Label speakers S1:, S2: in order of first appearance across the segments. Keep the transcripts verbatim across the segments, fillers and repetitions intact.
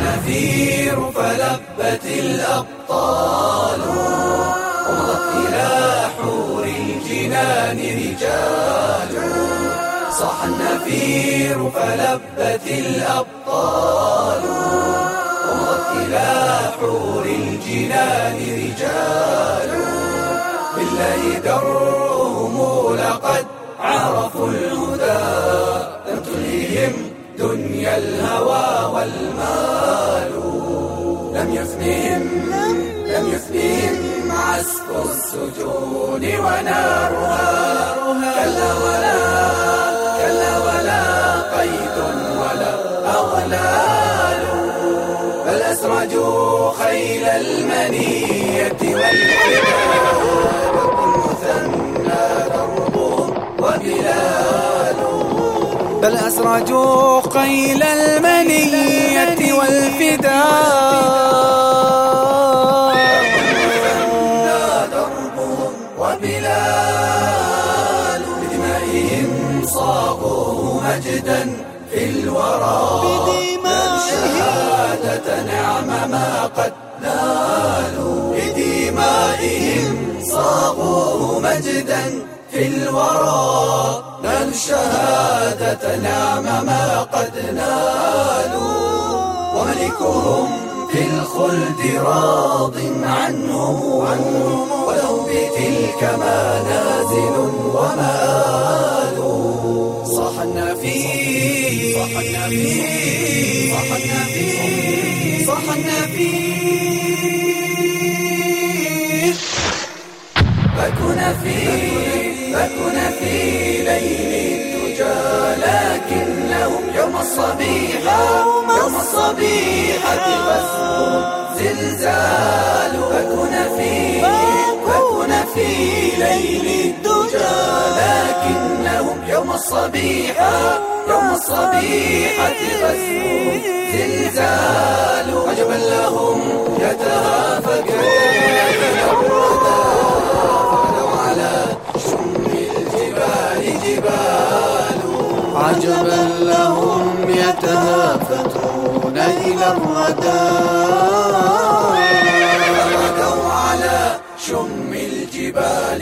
S1: النفير فلبت الأبطال ومضت إلى حور الجنان رجال. صاح النفير فلبت الأبطال ومضت إلى حور الجنان رجال. بالله درهم لقد عرفوا الهدى لم تلههم دنيا الهوى والمال. لم يفنهم لم يفنهم عسف السجون ونارها كلا ولا كلا ولا قيد ولا أغلال. بل أسرجوا خيل المنية والحبال مثنى دربهم وبلال. بل أسرجوا قيل المنية والفداء دربهم وبلال. بدمائهم صاغوا مجدا في الورى شهادة نعم ما قد نالوا. بدمائهم صاغوا مجدا في الورى نالوا الشهادة نعم ما قد نالوا. وملكهم في الخلد راض عنهم ولهم بتلك منازل ومآل. صاح النفير صاح النفير صاح النفير صاح النفير. بكون في بكون في ليل الدجى لكن لهم يوم الصبيحة يوم الصبيحة غسل زلزال. بكون في بكون في ليل الدجى لكن لهم يوم الصبيحة يوم الصبيحة غسل زلزال. عجبا لهم يتهافكون عجبا لهم يتهافتون إلى الردى. فركوا على شم الجبال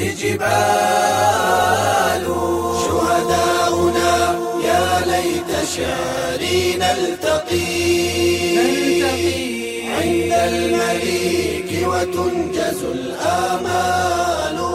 S1: جبال. شهداؤنا يا ليت شعري نلتقي عند المليك وتنجز الآمال.